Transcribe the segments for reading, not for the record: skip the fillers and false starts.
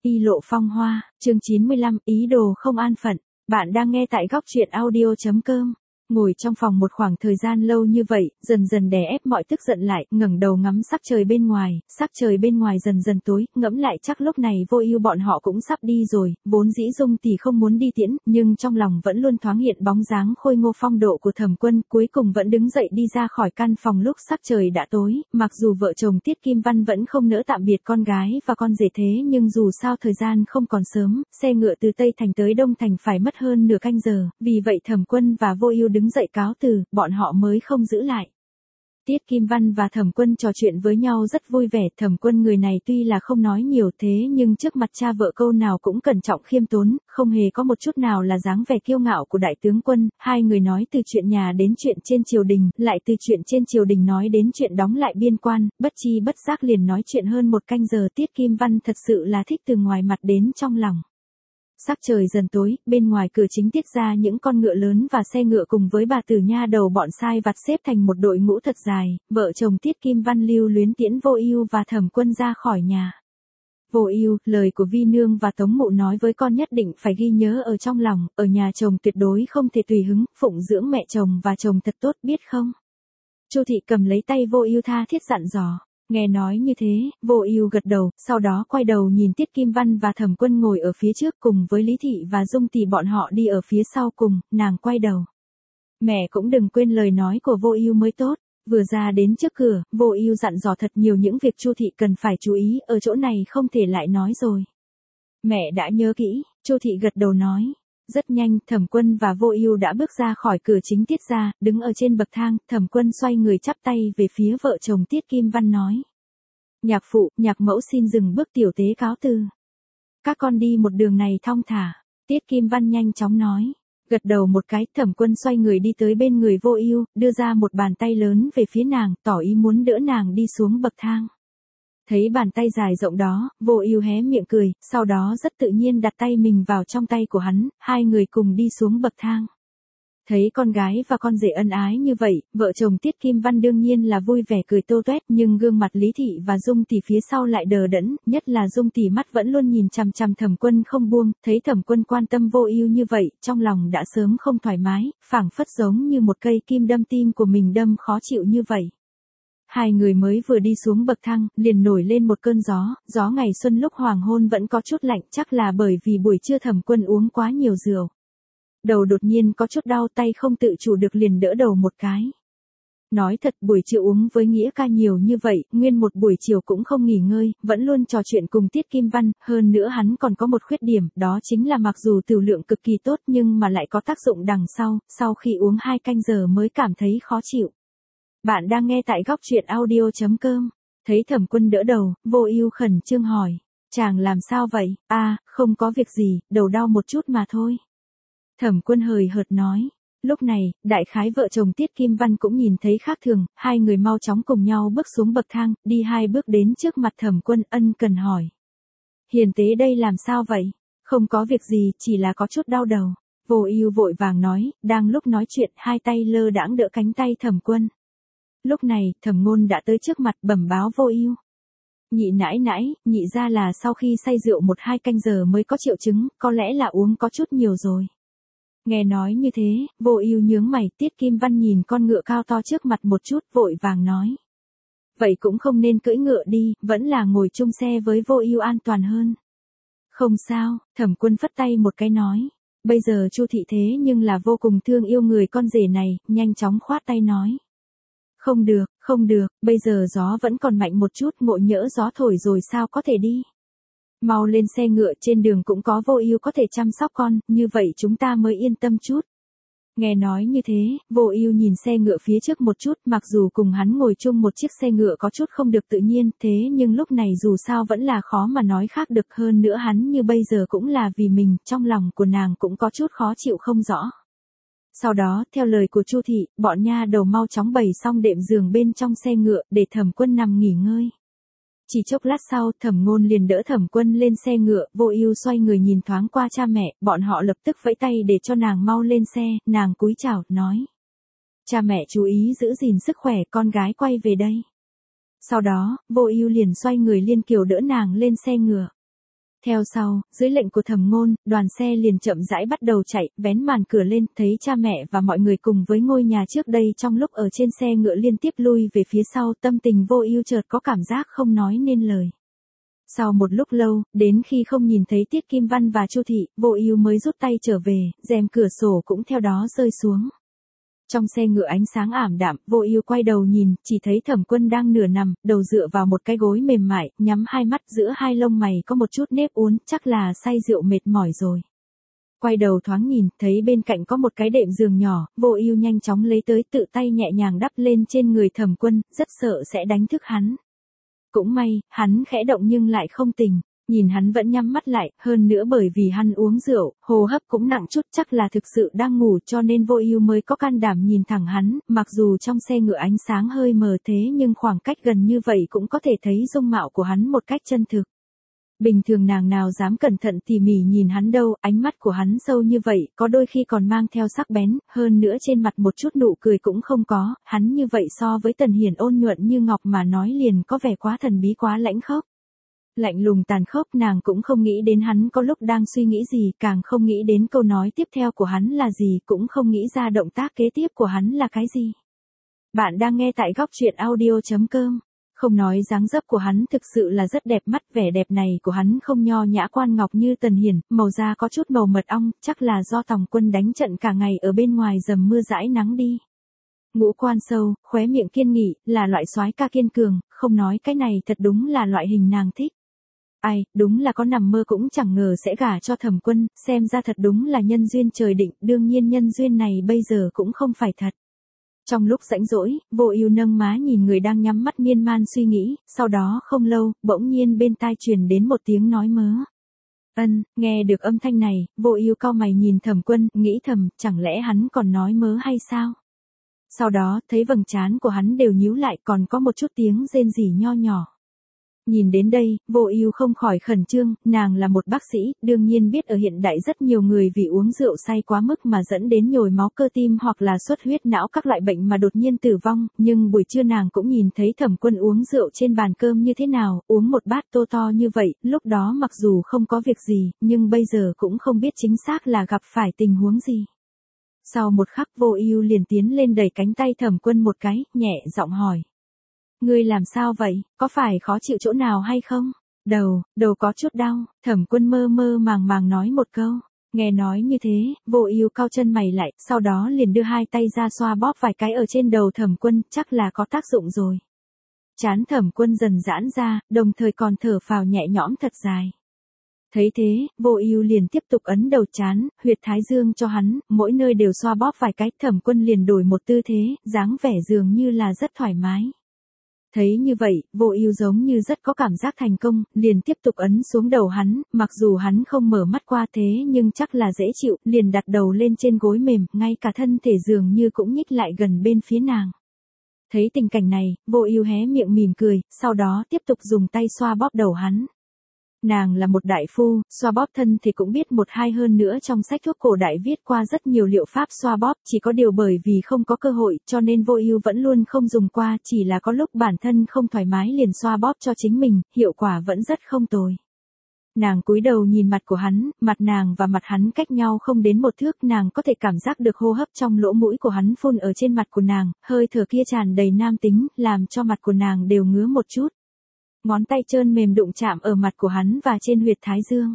Y lộ phong hoa, chương 95, ý đồ không an phận. Bạn đang nghe tại góc truyện audio.com. Ngồi trong phòng một khoảng thời gian lâu như vậy, dần dần đè ép mọi tức giận lại, ngẩng đầu ngắm sắc trời bên ngoài dần dần tối, ngẫm lại chắc lúc này Vô Ưu bọn họ cũng sắp đi rồi, vốn dĩ Dung tỷ không muốn đi tiễn, nhưng trong lòng vẫn luôn thoáng hiện bóng dáng khôi ngô phong độ của Thẩm Quân, cuối cùng vẫn đứng dậy đi ra khỏi căn phòng lúc sắc trời đã tối, mặc dù vợ chồng Tiết Kim Văn vẫn không nỡ tạm biệt con gái và con rể thế nhưng dù sao thời gian không còn sớm, xe ngựa từ Tây Thành tới Đông Thành phải mất hơn nửa canh giờ, vì vậy Thẩm Quân và Vô Ưu đứng dậy cáo từ, bọn họ mới không giữ lại. Tiết Kim Văn và Thẩm Quân trò chuyện với nhau rất vui vẻ, Thẩm Quân người này tuy là không nói nhiều thế nhưng trước mặt cha vợ câu nào cũng cẩn trọng khiêm tốn, không hề có một chút nào là dáng vẻ kiêu ngạo của đại tướng quân, hai người nói từ chuyện nhà đến chuyện trên triều đình, lại từ chuyện trên triều đình nói đến chuyện đóng lại biên quan, bất chi bất giác liền nói chuyện hơn một canh giờ. Tiết Kim Văn thật sự là thích từ ngoài mặt đến trong lòng. Sắc trời dần tối, bên ngoài cửa chính tiết ra những con ngựa lớn và xe ngựa cùng với bà tử nha đầu bọn sai vặt xếp thành một đội ngũ thật dài, vợ chồng Tiết Kim Văn lưu luyến tiễn Vô Ưu và Thẩm Quân ra khỏi nhà. Vô Ưu, lời của Vi nương và Tống mụ nói với con nhất định phải ghi nhớ ở trong lòng, ở nhà chồng tuyệt đối không thể tùy hứng, phụng dưỡng mẹ chồng và chồng thật tốt biết không? Chu thị cầm lấy tay Vô Ưu tha thiết dặn dò. Nghe nói như thế, Vô Ưu gật đầu, sau đó quay đầu nhìn Tiết Kim Văn và Thẩm Quân ngồi ở phía trước cùng với Lý thị và Dung tỷ bọn họ đi ở phía sau cùng, nàng quay đầu. Mẹ cũng đừng quên lời nói của Vô Ưu mới tốt. Vừa ra đến trước cửa, Vô Ưu dặn dò thật nhiều những việc Chu thị cần phải chú ý, ở chỗ này không thể lại nói rồi. Mẹ đã nhớ kỹ, Chu thị gật đầu nói. Rất nhanh, Thẩm Quân và Vô Ưu đã bước ra khỏi cửa chính tiết ra, đứng ở trên bậc thang, Thẩm Quân xoay người chắp tay về phía vợ chồng Tiết Kim Văn nói. Nhạc phụ, nhạc mẫu xin dừng bước tiểu tế cáo từ. Các con đi một đường này thong thả, Tiết Kim Văn nhanh chóng nói. Gật đầu một cái, Thẩm Quân xoay người đi tới bên người Vô Ưu, đưa ra một bàn tay lớn về phía nàng, tỏ ý muốn đỡ nàng đi xuống bậc thang. Thấy bàn tay dài rộng đó, Vô Ưu hé miệng cười, sau đó rất tự nhiên đặt tay mình vào trong tay của hắn, hai người cùng đi xuống bậc thang. Thấy con gái và con rể ân ái như vậy, vợ chồng Tiết Kim Văn đương nhiên là vui vẻ cười tô toét, nhưng gương mặt Lý thị và Dung tỷ phía sau lại đờ đẫn, nhất là Dung tỷ mắt vẫn luôn nhìn chằm chằm Thẩm Quân không buông, thấy Thẩm Quân quan tâm Vô Ưu như vậy, trong lòng đã sớm không thoải mái, phảng phất giống như một cây kim đâm tim của mình đâm khó chịu như vậy. Hai người mới vừa đi xuống bậc thang, liền nổi lên một cơn gió ngày xuân lúc hoàng hôn vẫn có chút lạnh, chắc là bởi vì buổi trưa Thẩm Quân uống quá nhiều rượu. Đầu đột nhiên có chút đau, tay không tự chủ được liền đỡ đầu một cái. Nói thật, buổi chiều uống với Nghĩa ca nhiều như vậy, nguyên một buổi chiều cũng không nghỉ ngơi, vẫn luôn trò chuyện cùng Tiết Kim Văn, hơn nữa hắn còn có một khuyết điểm, đó chính là mặc dù tửu lượng cực kỳ tốt nhưng mà lại có tác dụng đằng sau khi uống 2 canh giờ mới cảm thấy khó chịu. Bạn đang nghe tại góc truyện audio.com. Thấy Thẩm Quân đỡ đầu, Vô Ưu khẩn trương hỏi. Chàng làm sao vậy? Không có việc gì, đầu đau một chút mà thôi. Thẩm Quân hời hợt nói. Lúc này, đại khái vợ chồng Tiết Kim Văn cũng nhìn thấy khác thường, hai người mau chóng cùng nhau bước xuống bậc thang, đi 2 bước đến trước mặt Thẩm Quân ân cần hỏi. Hiền tế đây làm sao vậy? Không có việc gì, chỉ là có chút đau đầu. Vô Ưu vội vàng nói, đang lúc nói chuyện, hai tay lơ đãng đỡ cánh tay Thẩm Quân. Lúc này, Thẩm Ngôn đã tới trước mặt bẩm báo Vô Ưu. Nhị nãi nãi, nhị ra là sau khi say rượu 1-2 canh giờ mới có triệu chứng, có lẽ là uống có chút nhiều rồi. Nghe nói như thế, Vô Ưu nhướng mày, Tiết Kim Văn nhìn con ngựa cao to trước mặt một chút, vội vàng nói. Vậy cũng không nên cưỡi ngựa đi, vẫn là ngồi chung xe với Vô Ưu an toàn hơn. Không sao, Thẩm Quân phất tay một cái nói. Bây giờ Chu thị thế nhưng là vô cùng thương yêu người con rể này, nhanh chóng khoát tay nói. Không được, bây giờ gió vẫn còn mạnh một chút, ngộ nhỡ gió thổi rồi sao có thể đi. Mau lên xe ngựa, trên đường cũng có Vô Ưu có thể chăm sóc con, như vậy chúng ta mới yên tâm chút. Nghe nói như thế, Vô Ưu nhìn xe ngựa phía trước một chút, mặc dù cùng hắn ngồi chung một chiếc xe ngựa có chút không được tự nhiên, thế nhưng lúc này dù sao vẫn là khó mà nói khác được, hơn nữa hắn như bây giờ cũng là vì mình, trong lòng của nàng cũng có chút khó chịu không rõ. Sau đó, theo lời của Chu thị, bọn nha đầu mau chóng bày xong đệm giường bên trong xe ngựa, để Thẩm Quân nằm nghỉ ngơi. Chỉ chốc lát sau, Thẩm Ngôn liền đỡ Thẩm Quân lên xe ngựa, Vô Ưu xoay người nhìn thoáng qua cha mẹ, bọn họ lập tức vẫy tay để cho nàng mau lên xe, nàng cúi chào, nói. Cha mẹ chú ý giữ gìn sức khỏe, con gái quay về đây. Sau đó, Vô Ưu liền xoay người liên kiều đỡ nàng lên xe ngựa. Theo sau, dưới lệnh của Thẩm Ngôn, đoàn xe liền chậm rãi bắt đầu chạy, vén màn cửa lên, thấy cha mẹ và mọi người cùng với ngôi nhà trước đây trong lúc ở trên xe ngựa liên tiếp lui về phía sau, tâm tình Vô Ưu chợt có cảm giác không nói nên lời. Sau một lúc lâu, đến khi không nhìn thấy Tiết Kim Văn và Chu Thị, Vô Ưu mới rút tay trở về, rèm cửa sổ cũng theo đó rơi xuống. Trong xe ngựa ánh sáng ảm đạm, Vô Ưu quay đầu nhìn, chỉ thấy Thẩm Quân đang nửa nằm, đầu dựa vào một cái gối mềm mại, nhắm hai mắt, giữa hai lông mày có một chút nếp uốn, chắc là say rượu mệt mỏi rồi. Quay đầu thoáng nhìn, thấy bên cạnh có một cái đệm giường nhỏ, Vô Ưu nhanh chóng lấy tới, tự tay nhẹ nhàng đắp lên trên người Thẩm Quân, rất sợ sẽ đánh thức hắn. Cũng may, hắn khẽ động nhưng lại không tỉnh. Nhìn hắn vẫn nhắm mắt lại, hơn nữa bởi vì hắn uống rượu, hô hấp cũng nặng chút, chắc là thực sự đang ngủ, cho nên Vô Ưu mới có can đảm nhìn thẳng hắn, mặc dù trong xe ngựa ánh sáng hơi mờ thế nhưng khoảng cách gần như vậy cũng có thể thấy dung mạo của hắn một cách chân thực. Bình thường nàng nào dám cẩn thận tỉ mỉ nhìn hắn đâu, ánh mắt của hắn sâu như vậy, có đôi khi còn mang theo sắc bén, hơn nữa trên mặt một chút nụ cười cũng không có, hắn như vậy so với Tần Hiển ôn nhuận như ngọc mà nói liền có vẻ quá thần bí quá lãnh khốc. Lạnh lùng tàn khốc, nàng cũng không nghĩ đến hắn có lúc đang suy nghĩ gì, càng không nghĩ đến câu nói tiếp theo của hắn là gì, cũng không nghĩ ra động tác kế tiếp của hắn là cái gì. Bạn đang nghe tại góc truyện audio.com. Không nói dáng dấp của hắn thực sự là rất đẹp mắt, vẻ đẹp này của hắn không nho nhã quan ngọc như Tần Hiển, màu da có chút màu mật ong, chắc là do Tòng Quân đánh trận cả ngày ở bên ngoài dầm mưa dãi nắng đi. Ngũ quan sâu, khóe miệng kiên nghị, là loại soái ca kiên cường, không nói cái này thật đúng là loại hình nàng thích. Ai, đúng là có nằm mơ cũng chẳng ngờ sẽ gả cho Thẩm Quân, xem ra thật đúng là nhân duyên trời định, đương nhiên nhân duyên này bây giờ cũng không phải thật. Trong lúc rãnh rỗi, Vô Ưu nâng má nhìn người đang nhắm mắt miên man suy nghĩ, sau đó không lâu, bỗng nhiên bên tai truyền đến một tiếng nói mớ. Nghe được âm thanh này, Vô Ưu cau mày nhìn Thẩm Quân, nghĩ thầm, chẳng lẽ hắn còn nói mớ hay sao? Sau đó, thấy vầng trán của hắn đều nhíu lại, còn có một chút tiếng rên rỉ nho nhỏ. Nhìn đến đây, Vô Ưu không khỏi khẩn trương, nàng là một bác sĩ, đương nhiên biết ở hiện đại rất nhiều người vì uống rượu say quá mức mà dẫn đến nhồi máu cơ tim hoặc là xuất huyết não các loại bệnh mà đột nhiên tử vong, nhưng buổi trưa nàng cũng nhìn thấy Thẩm Quân uống rượu trên bàn cơm như thế nào, uống một bát tô to như vậy, lúc đó mặc dù không có việc gì, nhưng bây giờ cũng không biết chính xác là gặp phải tình huống gì. Sau một khắc Vô Ưu liền tiến lên đẩy cánh tay Thẩm Quân một cái, nhẹ giọng hỏi. Ngươi làm sao vậy, có phải khó chịu chỗ nào hay không? Đầu có chút đau, Thẩm Quân mơ mơ màng nói một câu. Nghe nói như thế, Vô Ưu cau chân mày lại, sau đó liền đưa hai tay ra xoa bóp vài cái ở trên đầu Thẩm Quân, chắc là có tác dụng rồi. Trán Thẩm Quân dần giãn ra, đồng thời còn thở phào nhẹ nhõm thật dài. Thấy thế, Vô Ưu liền tiếp tục ấn đầu trán, huyệt thái dương cho hắn, mỗi nơi đều xoa bóp vài cái, Thẩm Quân liền đổi một tư thế, dáng vẻ dường như là rất thoải mái. Thấy như vậy, Vô Ưu giống như rất có cảm giác thành công, liền tiếp tục ấn xuống đầu hắn, mặc dù hắn không mở mắt qua thế nhưng chắc là dễ chịu, liền đặt đầu lên trên gối mềm, ngay cả thân thể dường như cũng nhích lại gần bên phía nàng. Thấy tình cảnh này, Vô Ưu hé miệng mỉm cười, sau đó tiếp tục dùng tay xoa bóp đầu hắn. Nàng là một đại phu, xoa bóp thân thì cũng biết một hai, hơn nữa trong sách thuốc cổ đại viết qua rất nhiều liệu pháp xoa bóp, chỉ có điều bởi vì không có cơ hội, cho nên Vô Ưu vẫn luôn không dùng qua, chỉ là có lúc bản thân không thoải mái liền xoa bóp cho chính mình, hiệu quả vẫn rất không tồi. Nàng cúi đầu nhìn mặt của hắn, mặt nàng và mặt hắn cách nhau không đến một thước, nàng có thể cảm giác được hô hấp trong lỗ mũi của hắn phun ở trên mặt của nàng, hơi thở kia tràn đầy nam tính, làm cho mặt của nàng đều ngứa một chút. Ngón tay trơn mềm đụng chạm ở mặt của hắn và trên huyệt thái dương.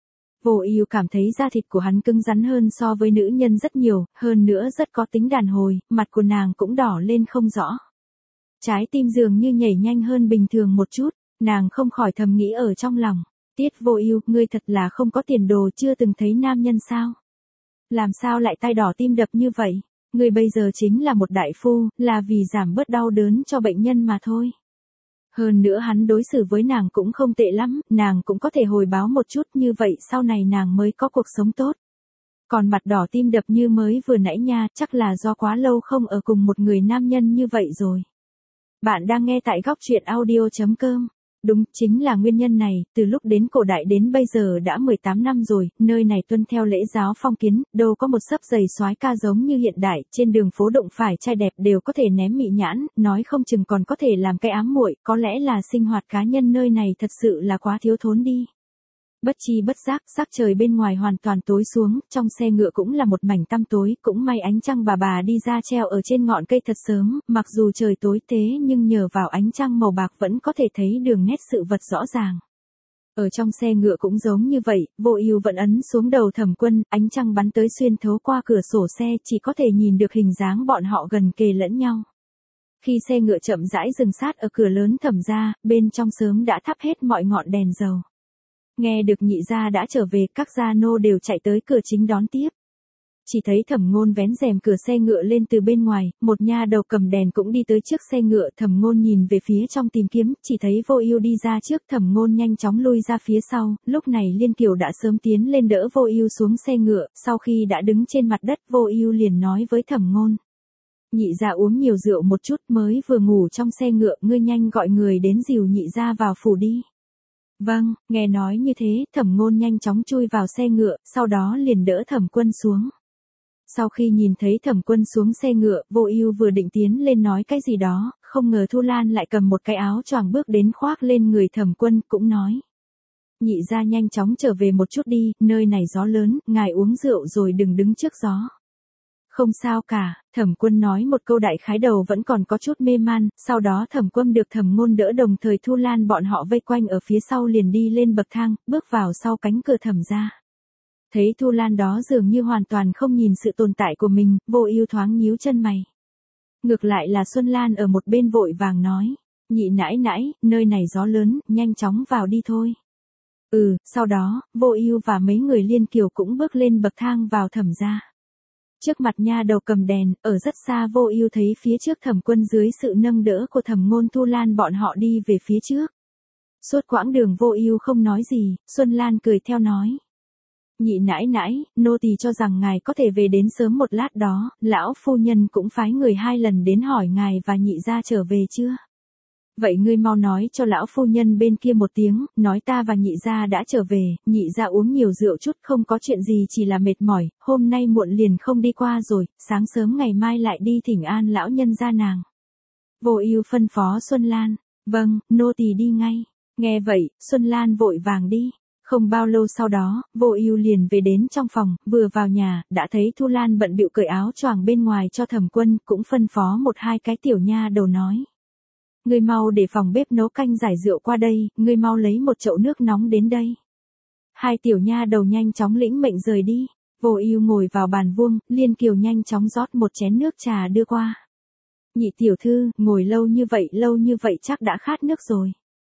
Vô Ưu cảm thấy da thịt của hắn cứng rắn hơn so với nữ nhân rất nhiều, hơn nữa rất có tính đàn hồi, mặt của nàng cũng đỏ lên không rõ. Trái tim dường như nhảy nhanh hơn bình thường một chút, nàng không khỏi thầm nghĩ ở trong lòng. Tiết Vô Ưu, ngươi thật là không có tiền đồ, chưa từng thấy nam nhân sao? Làm sao lại tai đỏ tim đập như vậy? Ngươi bây giờ chính là một đại phu, là vì giảm bớt đau đớn cho bệnh nhân mà thôi. Hơn nữa hắn đối xử với nàng cũng không tệ lắm, nàng cũng có thể hồi báo một chút, như vậy sau này nàng mới có cuộc sống tốt. Còn mặt đỏ tim đập như mới vừa nãy nha, chắc là do quá lâu không ở cùng một người nam nhân như vậy rồi. Bạn đang nghe tại góc truyện audio.com. Đúng, chính là nguyên nhân này, từ lúc đến cổ đại đến bây giờ đã 18 năm rồi, nơi này tuân theo lễ giáo phong kiến, đâu có một xấp giày soái ca giống như hiện đại, trên đường phố đụng phải trai đẹp đều có thể ném mị nhãn, nói không chừng còn có thể làm cái ám muội, có lẽ là sinh hoạt cá nhân nơi này thật sự là quá thiếu thốn đi. Bất chi bất giác, sắc trời bên ngoài hoàn toàn tối xuống, trong xe ngựa cũng là một mảnh tăm tối, cũng may ánh trăng bà đi ra treo ở trên ngọn cây thật sớm, mặc dù trời tối thế nhưng nhờ vào ánh trăng màu bạc vẫn có thể thấy đường nét sự vật rõ ràng. Ở trong xe ngựa cũng giống như vậy, Vô Ưu vẫn ấn xuống đầu Thẩm Quân, ánh trăng bắn tới xuyên thấu qua cửa sổ xe, chỉ có thể nhìn được hình dáng bọn họ gần kề lẫn nhau. Khi xe ngựa chậm rãi dừng sát ở cửa lớn Thẩm gia, bên trong sớm đã thắp hết mọi ngọn đèn dầu. Nghe được nhị gia đã trở về, các gia nô đều chạy tới cửa chính đón tiếp. Chỉ thấy Thẩm Ngôn vén rèm cửa xe ngựa lên từ bên ngoài, một nha đầu cầm đèn cũng đi tới trước xe ngựa, Thẩm Ngôn nhìn về phía trong tìm kiếm, chỉ thấy Vô Ưu đi ra trước, Thẩm Ngôn nhanh chóng lui ra phía sau, lúc này Liên Kiều đã sớm tiến lên đỡ Vô Ưu xuống xe ngựa, sau khi đã đứng trên mặt đất, Vô Ưu liền nói với Thẩm Ngôn: "Nhị gia uống nhiều rượu một chút, mới vừa ngủ trong xe ngựa, ngươi nhanh gọi người đến dìu nhị gia vào phủ đi." Vâng, nghe nói như thế, Thẩm Ngôn nhanh chóng chui vào xe ngựa, sau đó liền đỡ Thẩm Quân xuống. Sau khi nhìn thấy Thẩm Quân xuống xe ngựa, Vô Ưu vừa định tiến lên nói cái gì đó, không ngờ Thu Lan lại cầm một cái áo choàng bước đến khoác lên người Thẩm Quân, cũng nói: "Nhị gia nhanh chóng trở về một chút đi, nơi này gió lớn, ngài uống rượu rồi đừng đứng trước gió." "Không sao cả." Thẩm Quân nói một câu đại khái đầu vẫn còn có chút mê man, sau đó Thẩm Quân được Thẩm Ngôn đỡ đồng thời Thu Lan bọn họ vây quanh ở phía sau liền đi lên bậc thang, bước vào sau cánh cửa Thẩm gia. Thấy Thu Lan đó dường như hoàn toàn không nhìn sự tồn tại của mình, Vô Ưu thoáng nhíu chân mày. Ngược lại là Xuân Lan ở một bên vội vàng nói: "Nhị nãi nãi, nơi này gió lớn, nhanh chóng vào đi thôi." Sau đó, Vô Ưu và mấy người Liên Kiều cũng bước lên bậc thang vào Thẩm gia. Trước mặt nha đầu cầm đèn, ở rất xa Vô Ưu thấy phía trước Thẩm Quân dưới sự nâng đỡ của Thẩm Ngôn Thu Lan bọn họ đi về phía trước. Suốt quãng đường Vô Ưu không nói gì, Xuân Lan cười theo nói: "Nhị nãi nãi, nô tỳ cho rằng ngài có thể về đến sớm một lát đó, lão phu nhân cũng phái người 2 lần đến hỏi ngài và nhị gia trở về chưa? Vậy ngươi mau nói cho lão phu nhân bên kia một tiếng, nói ta và nhị gia đã trở về, nhị gia uống nhiều rượu chút không có chuyện gì chỉ là mệt mỏi, hôm nay muộn liền không đi qua rồi, sáng sớm ngày mai lại đi thỉnh an lão nhân gia nàng." Vô Ưu phân phó Xuân Lan: "Vâng, nô tỳ đi ngay." Nghe vậy, Xuân Lan vội vàng đi. Không bao lâu sau đó, Vô Ưu liền về đến trong phòng, vừa vào nhà, đã thấy Thu Lan bận bịu cởi áo choàng bên ngoài cho Thẩm Quân, cũng phân phó một hai cái tiểu nha đầu nói: "Ngươi mau để phòng bếp nấu canh giải rượu qua đây, ngươi mau lấy một chậu nước nóng đến đây." Hai tiểu nha đầu nhanh chóng lĩnh mệnh rời đi. Vô Ưu ngồi vào bàn vuông, Liên Kiều nhanh chóng rót một chén nước trà đưa qua. "Nhị tiểu thư, ngồi lâu như vậy chắc đã khát nước rồi."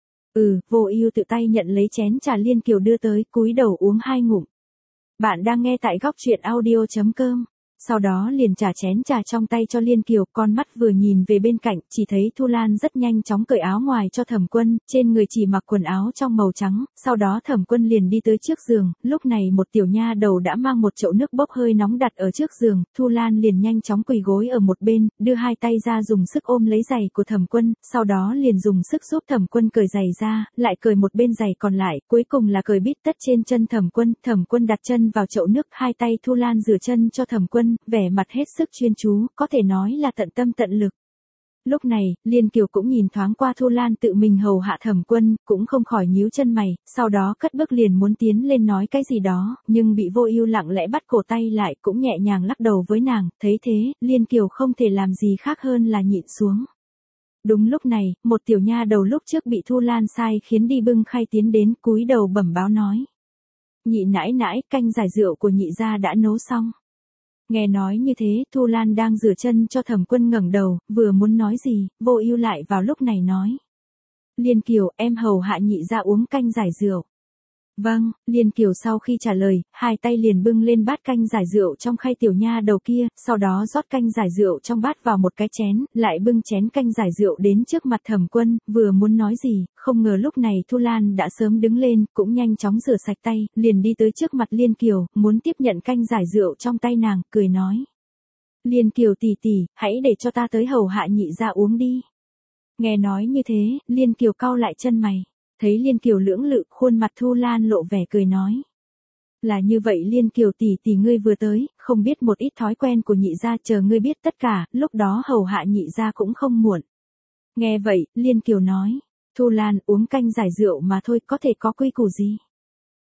Vô Ưu tự tay nhận lấy chén trà Liên Kiều đưa tới, cúi đầu uống 2 ngụm. Bạn đang nghe tại góc truyện audio.com. Sau đó liền trả chén trà trong tay cho Liên Kiều, con mắt vừa nhìn về bên cạnh, chỉ thấy Thu Lan rất nhanh chóng cởi áo ngoài cho Thẩm Quân, trên người chỉ mặc quần áo trong màu trắng, sau đó Thẩm Quân liền đi tới trước giường, lúc này một tiểu nha đầu đã mang một chậu nước bốc hơi nóng đặt ở trước giường, Thu Lan liền nhanh chóng quỳ gối ở một bên, đưa hai tay ra dùng sức ôm lấy giày của Thẩm Quân, sau đó liền dùng sức giúp Thẩm Quân cởi giày ra, lại cởi một bên giày còn lại, cuối cùng là cởi bít tất trên chân Thẩm Quân đặt chân vào chậu nước, hai tay Thu Lan rửa chân cho Thẩm Quân, vẻ mặt hết sức chuyên chú, có thể nói là tận tâm tận lực. Lúc này, Liên Kiều cũng nhìn thoáng qua Thu Lan tự mình hầu hạ Thẩm Quân, cũng không khỏi nhíu chân mày, sau đó cất bước liền muốn tiến lên nói cái gì đó, nhưng bị Vô Ưu lặng lẽ bắt cổ tay lại, cũng nhẹ nhàng lắc đầu với nàng, thấy thế, Liên Kiều không thể làm gì khác hơn là nhịn xuống. Đúng lúc này, một tiểu nha đầu lúc trước bị Thu Lan sai khiến đi bưng khay tiến đến, cúi đầu bẩm báo nói: "Nhị nãi nãi, canh giải rượu của nhị gia đã nấu xong." Nghe nói như thế, Thu Lan đang rửa chân cho Thẩm Quân ngẩng đầu, vừa muốn nói gì, Vô Ưu lại vào lúc này nói: "Liên Kiều, em hầu hạ nhị gia uống canh giải rượu." "Vâng." Liên Kiều sau khi trả lời, hai tay liền bưng lên bát canh giải rượu trong khay tiểu nha đầu kia, sau đó rót canh giải rượu trong bát vào một cái chén, lại bưng chén canh giải rượu đến trước mặt Thẩm Quân, vừa muốn nói gì, không ngờ lúc này Thu Lan đã sớm đứng lên, cũng nhanh chóng rửa sạch tay, liền đi tới trước mặt Liên Kiều, muốn tiếp nhận canh giải rượu trong tay nàng, cười nói: "Liên Kiều tỷ tỷ, hãy để cho ta tới hầu hạ nhị gia uống đi." Nghe nói như thế, Liên Kiều cau lại chân mày. Thấy Liên Kiều lưỡng lự, khuôn mặt Thu Lan lộ vẻ cười nói: "Là như vậy Liên Kiều tỷ tỷ, ngươi vừa tới, không biết một ít thói quen của nhị gia, chờ ngươi biết tất cả, lúc đó hầu hạ nhị gia cũng không muộn." Nghe vậy, Liên Kiều nói: "Thu Lan, uống canh giải rượu mà thôi, có thể có quy củ gì?"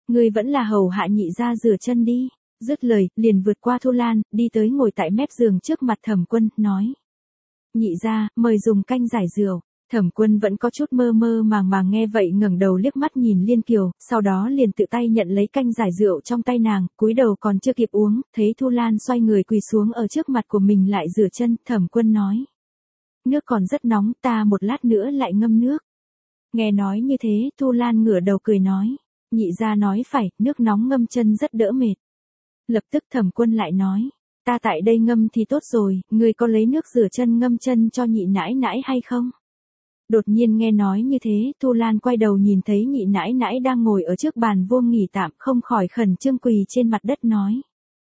Ngươi vẫn là hầu hạ nhị gia rửa chân đi. Dứt lời, liền vượt qua Thu Lan, đi tới ngồi tại mép giường trước mặt Thẩm Quân, nói. Nhị gia, mời dùng canh giải rượu. Thẩm Quân vẫn có chút mơ mơ màng nghe vậy ngẩng đầu liếc mắt nhìn Liên Kiều, sau đó liền tự tay nhận lấy canh giải rượu trong tay nàng, cúi đầu còn chưa kịp uống, thấy Thu Lan xoay người quỳ xuống ở trước mặt của mình lại rửa chân, Thẩm Quân nói. Nước còn rất nóng, ta một lát nữa lại ngâm nước. Nghe nói như thế, Thu Lan ngửa đầu cười nói. Nhị gia nói phải, nước nóng ngâm chân rất đỡ mệt. Lập tức Thẩm Quân lại nói. Ta tại đây ngâm thì tốt rồi, ngươi có lấy nước rửa chân ngâm chân cho nhị nãi nãi hay không? Đột nhiên nghe nói như thế, Thu Lan quay đầu nhìn thấy nhị nãi nãi đang ngồi ở trước bàn vuông nghỉ tạm, không khỏi khẩn trương quỳ trên mặt đất nói.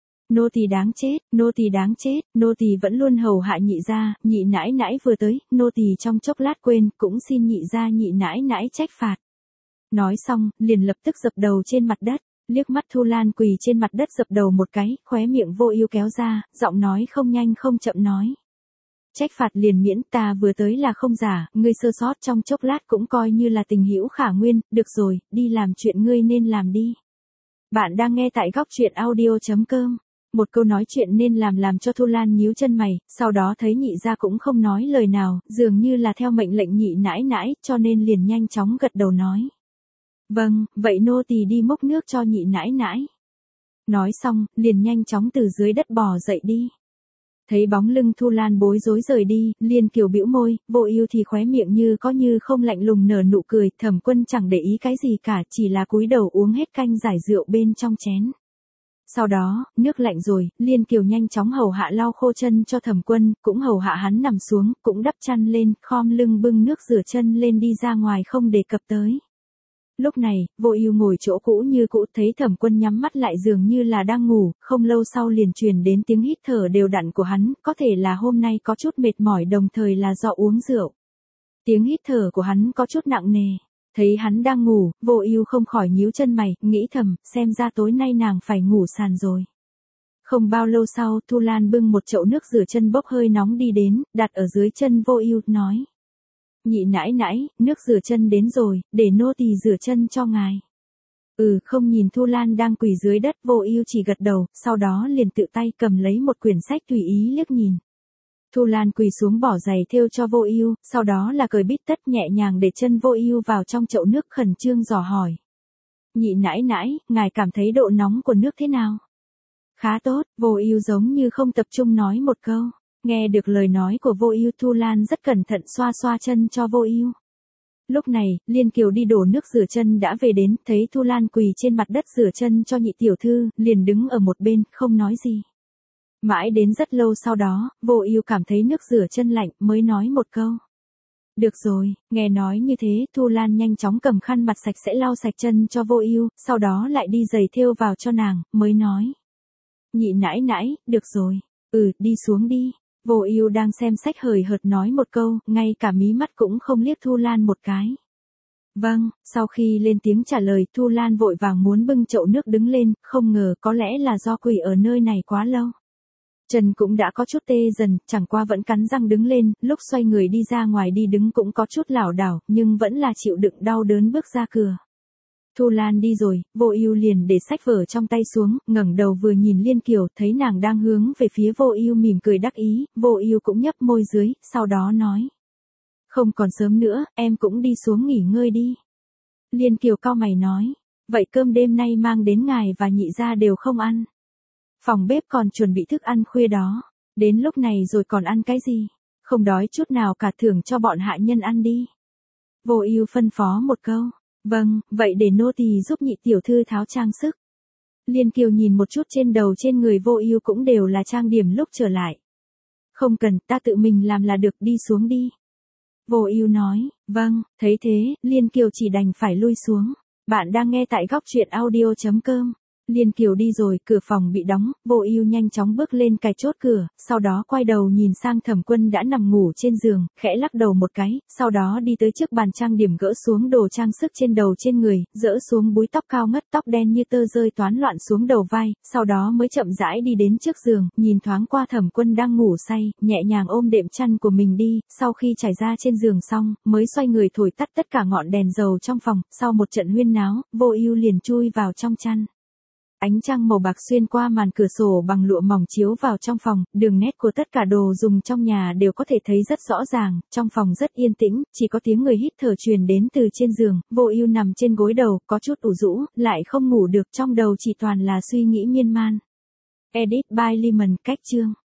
Nô tỳ đáng chết, nô tỳ đáng chết, nô tỳ vẫn luôn hầu hạ nhị gia, nhị nãi nãi vừa tới, nô tỳ trong chốc lát quên, cũng xin nhị gia nhị nãi nãi trách phạt. Nói xong, liền lập tức dập đầu trên mặt đất, liếc mắt Thu Lan quỳ trên mặt đất dập đầu một cái, khóe miệng Vô Ưu kéo ra, giọng nói không nhanh không chậm nói. Trách phạt liền miễn, ta vừa tới là không giả, ngươi sơ sót trong chốc lát cũng coi như là tình hữu khả nguyên, được rồi, đi làm chuyện ngươi nên làm đi. Bạn đang nghe tại góc truyện audio.com. Một câu nói chuyện nên làm cho Thu Lan nhíu chân mày, sau đó thấy nhị gia cũng không nói lời nào, dường như là theo mệnh lệnh nhị nãi nãi, cho nên liền nhanh chóng gật đầu nói. Vâng, vậy nô tỳ đi múc nước cho nhị nãi nãi. Nói xong, liền nhanh chóng từ dưới đất bò dậy đi. Thấy bóng lưng Thu Lan bối rối rời đi, Liên Kiều bĩu môi, Vô Ưu thì khóe miệng như có như không lạnh lùng nở nụ cười, Thẩm Quân chẳng để ý cái gì cả, chỉ là cúi đầu uống hết canh giải rượu bên trong chén. Sau đó, nước lạnh rồi, Liên Kiều nhanh chóng hầu hạ lau khô chân cho Thẩm Quân, cũng hầu hạ hắn nằm xuống, cũng đắp chăn lên, khom lưng bưng nước rửa chân lên đi ra ngoài không đề cập tới. Lúc này, Vô Ưu ngồi chỗ cũ như cũ, thấy Thẩm Quân nhắm mắt lại dường như là đang ngủ, không lâu sau liền truyền đến tiếng hít thở đều đặn của hắn, có thể là hôm nay có chút mệt mỏi đồng thời là do uống rượu. Tiếng hít thở của hắn có chút nặng nề. Thấy hắn đang ngủ, Vô Ưu không khỏi nhíu chân mày, nghĩ thầm, xem ra tối nay nàng phải ngủ sàn rồi. Không bao lâu sau, Thu Lan bưng một chậu nước rửa chân bốc hơi nóng đi đến, đặt ở dưới chân Vô Ưu, nói. Nhị nãi nãi, nước rửa chân đến rồi, để nô tỳ rửa chân cho ngài. Không nhìn Thu Lan đang quỳ dưới đất, Vô Ưu chỉ gật đầu, sau đó liền tự tay cầm lấy một quyển sách tùy ý liếc nhìn. Thu Lan quỳ xuống bỏ giày thêu cho Vô Ưu, sau đó là cởi bít tất nhẹ nhàng để chân Vô Ưu vào trong chậu nước khẩn trương dò hỏi. Nhị nãi nãi, ngài cảm thấy độ nóng của nước thế nào? Khá tốt, Vô Ưu giống như không tập trung nói một câu. Nghe được lời nói của Vô Ưu, Thu Lan rất cẩn thận xoa xoa chân cho Vô Ưu. Lúc này, Liên Kiều đi đổ nước rửa chân đã về đến, thấy Thu Lan quỳ trên mặt đất rửa chân cho nhị tiểu thư, liền đứng ở một bên, không nói gì. Mãi đến rất lâu sau đó, Vô Ưu cảm thấy nước rửa chân lạnh, mới nói một câu. Được rồi, nghe nói như thế, Thu Lan nhanh chóng cầm khăn mặt sạch sẽ lau sạch chân cho Vô Ưu, sau đó lại đi giày thêu vào cho nàng, mới nói. Nhị nãi nãi, được rồi, đi xuống đi. Vô Ưu đang xem sách hời hợt nói một câu, ngay cả mí mắt cũng không liếc Thu Lan một cái. Vâng, sau khi lên tiếng trả lời, Thu Lan vội vàng muốn bưng chậu nước đứng lên, không ngờ có lẽ là do quỳ ở nơi này quá lâu. Chân cũng đã có chút tê dần, chẳng qua vẫn cắn răng đứng lên, lúc xoay người đi ra ngoài đi đứng cũng có chút lảo đảo, nhưng vẫn là chịu đựng đau đớn bước ra cửa. Thu Lan đi rồi, Vô Ưu liền để sách vở trong tay xuống, ngẩng đầu vừa nhìn Liên Kiều, thấy nàng đang hướng về phía Vô Ưu mỉm cười đắc ý, Vô Ưu cũng nhấp môi dưới, sau đó nói: "Không còn sớm nữa, em cũng đi xuống nghỉ ngơi đi." Liên Kiều cau mày nói: "Vậy cơm đêm nay mang đến ngài và nhị gia đều không ăn? Phòng bếp còn chuẩn bị thức ăn khuya đó, đến lúc này rồi còn ăn cái gì? Không đói chút nào cả, thưởng cho bọn hạ nhân ăn đi." Vô Ưu phân phó một câu. Vâng, vậy để nô tỳ giúp nhị tiểu thư tháo trang sức. Liên Kiều nhìn một chút trên đầu trên người Vô Ưu cũng đều là trang điểm lúc trở lại. Không cần, ta tự mình làm là được, đi xuống đi. Vô Ưu nói, vâng, thấy thế, Liên Kiều chỉ đành phải lui xuống. Bạn đang nghe tại góc truyện audio.com. Liên Kiều đi rồi, cửa phòng bị đóng, Vô Ưu nhanh chóng bước lên cài chốt cửa, sau đó quay đầu nhìn sang Thẩm Quân đã nằm ngủ trên giường, khẽ lắc đầu một cái, sau đó đi tới trước bàn trang điểm gỡ xuống đồ trang sức trên đầu trên người, dỡ xuống búi tóc cao ngất, tóc đen như tơ rơi toán loạn xuống đầu vai, sau đó mới chậm rãi đi đến trước giường, nhìn thoáng qua Thẩm Quân đang ngủ say, nhẹ nhàng ôm đệm chăn của mình đi, sau khi trải ra trên giường xong, mới xoay người thổi tắt tất cả ngọn đèn dầu trong phòng, sau một trận huyên náo, Vô Ưu liền chui vào trong chăn. Ánh trăng màu bạc xuyên qua màn cửa sổ bằng lụa mỏng chiếu vào trong phòng, đường nét của tất cả đồ dùng trong nhà đều có thể thấy rất rõ ràng, trong phòng rất yên tĩnh, chỉ có tiếng người hít thở truyền đến từ trên giường, Vô Ưu nằm trên gối đầu, có chút ủ rũ, lại không ngủ được, trong đầu chỉ toàn là suy nghĩ miên man. Edit by Lemon, cách chương.